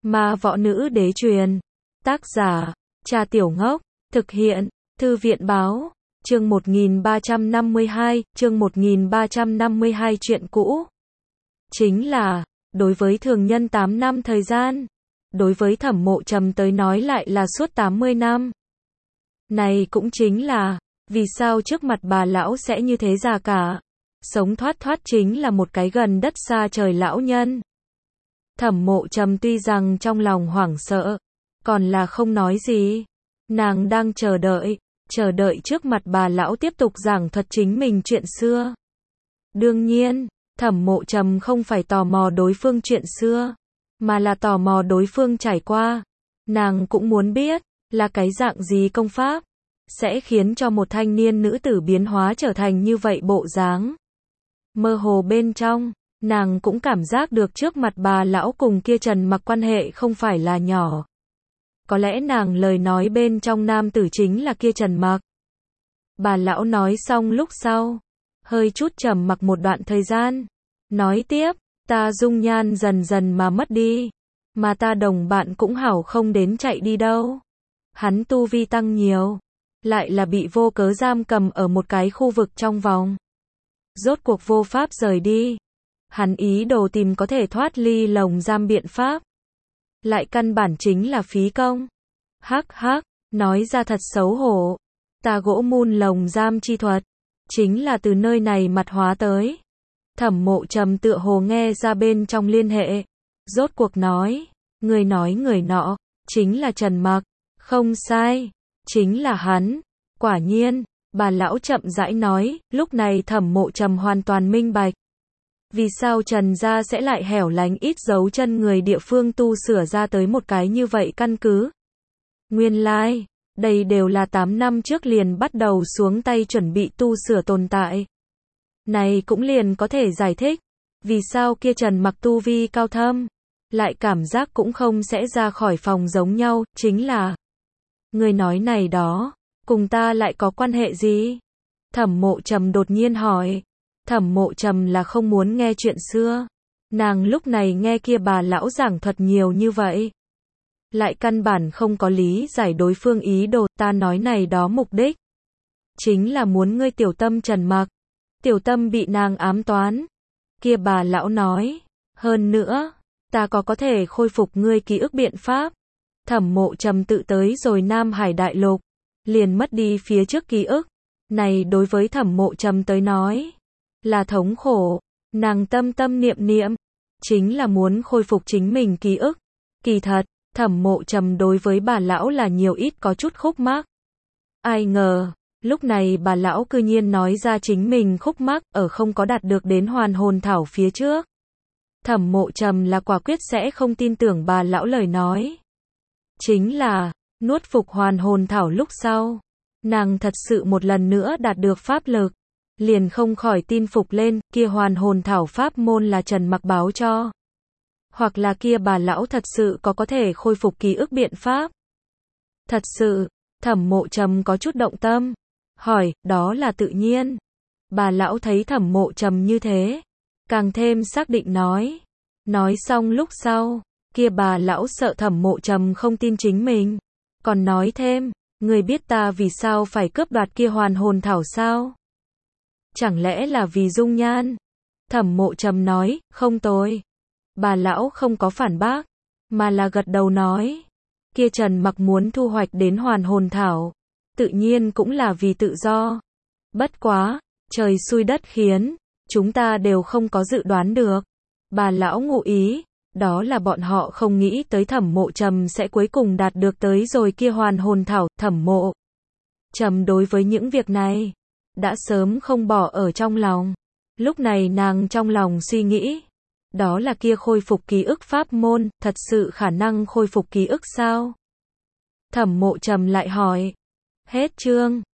Ma Võ Nữ Đế Truyền. Tác giả, Trà Tiểu Ngốc. Thực hiện, Thư viện Báo. Chương 1352, chương 1352 chuyện cũ. Chính là, đối với thường nhân 8 năm thời gian. Đối với Thẩm Mộ Trầm tới nói lại là suốt 80 năm. Này cũng chính là, vì sao trước mặt bà lão sẽ như thế già cả. Sống thoát thoát chính là một cái gần đất xa trời lão nhân. Thẩm Mộ Trầm tuy rằng trong lòng hoảng sợ, còn là không nói gì. Nàng đang chờ đợi trước mặt bà lão tiếp tục giảng thuật chính mình chuyện xưa. Đương nhiên, Thẩm Mộ Trầm không phải tò mò đối phương chuyện xưa, mà là tò mò đối phương trải qua. Nàng cũng muốn biết, là cái dạng gì công pháp, sẽ khiến cho một thanh niên nữ tử biến hóa trở thành như vậy bộ dáng. Mơ hồ bên trong, nàng cũng cảm giác được trước mặt bà lão cùng kia Trần Mặc quan hệ không phải là nhỏ. Có lẽ nàng lời nói bên trong nam tử chính là kia Trần Mặc. Bà lão nói xong lúc sau, hơi chút trầm mặc một đoạn thời gian, nói tiếp, ta dung nhan dần dần mà mất đi, mà ta đồng bạn cũng hảo không đến chạy đi đâu. Hắn tu vi tăng nhiều, lại là bị vô cớ giam cầm ở một cái khu vực trong vòng. Rốt cuộc vô pháp rời đi. Hắn ý đồ tìm có thể thoát ly lồng giam biện pháp, lại căn bản chính là phí công. Hắc hắc, nói ra thật xấu hổ. Ta gỗ mun lồng giam chi thuật, chính là từ nơi này mặt hóa tới. Thẩm Mộ Trầm tựa hồ nghe ra bên trong liên hệ. Rốt cuộc nói, người nói người nọ, chính là Trần Mặc. Không sai, chính là hắn. Quả nhiên, bà lão chậm rãi nói, lúc này Thẩm Mộ Trầm hoàn toàn minh bạch. Vì sao Trần gia sẽ lại hẻo lánh ít dấu chân người địa phương tu sửa ra tới một cái như vậy căn cứ? Nguyên lai, đây đều là 8 năm trước liền bắt đầu xuống tay chuẩn bị tu sửa tồn tại. Này cũng liền có thể giải thích, vì sao kia Trần Mặc tu vi cao thâm, lại cảm giác cũng không sẽ ra khỏi phòng giống nhau, chính là người nói này đó, cùng ta lại có quan hệ gì? Thẩm Mộ Trầm đột nhiên hỏi. Thẩm Mộ Trầm là không muốn nghe chuyện xưa. Nàng lúc này nghe kia bà lão giảng thuật nhiều như vậy, lại căn bản không có lý giải đối phương ý đồ. Ta nói này đó mục đích, chính là muốn ngươi tiểu tâm Trần Mặc. Tiểu tâm bị nàng ám toán. Kia bà lão nói, hơn nữa, ta có thể khôi phục ngươi ký ức biện pháp. Thẩm Mộ Trầm tự tới rồi Nam Hải Đại Lục, liền mất đi phía trước ký ức. Này đối với Thẩm Mộ Trầm tới nói, là thống khổ. Nàng tâm tâm niệm niệm, chính là muốn khôi phục chính mình ký ức. Kỳ thật, Thẩm Mộ Trầm đối với bà lão là nhiều ít có chút khúc mắc. Ai ngờ, lúc này bà lão cư nhiên nói ra chính mình khúc mắc ở không có đạt được đến hoàn hồn thảo phía trước. Thẩm Mộ Trầm là quả quyết sẽ không tin tưởng bà lão lời nói. Chính là, nuốt phục hoàn hồn thảo lúc sau, nàng thật sự một lần nữa đạt được pháp lực, liền không khỏi tin phục lên, kia hoàn hồn thảo pháp môn là Trần Mặc báo cho. Hoặc là kia bà lão thật sự có thể khôi phục ký ức biện pháp. Thật sự, Thẩm Mộ Trầm có chút động tâm. Hỏi, đó là tự nhiên. Bà lão thấy Thẩm Mộ Trầm như thế, càng thêm xác định nói. Nói xong lúc sau, kia bà lão sợ Thẩm Mộ Trầm không tin chính mình. Còn nói thêm, người biết ta vì sao phải cướp đoạt kia hoàn hồn thảo sao? Chẳng lẽ là vì dung nhan? Thẩm Mộ Trầm nói, không tồi. Bà lão không có phản bác, mà là gật đầu nói. Kia Trần Mặc muốn thu hoạch đến hoàn hồn thảo, tự nhiên cũng là vì tự do. Bất quá, trời xui đất khiến, chúng ta đều không có dự đoán được. Bà lão ngụ ý, đó là bọn họ không nghĩ tới Thẩm Mộ Trầm sẽ cuối cùng đạt được tới rồi kia hoàn hồn thảo. Thẩm Mộ Trầm đối với những việc này, đã sớm không bỏ ở trong lòng. Lúc này nàng trong lòng suy nghĩ, đó là kia khôi phục ký ức pháp môn, thật sự khả năng khôi phục ký ức sao? Thẩm Mộ Trầm lại hỏi. Hết chương.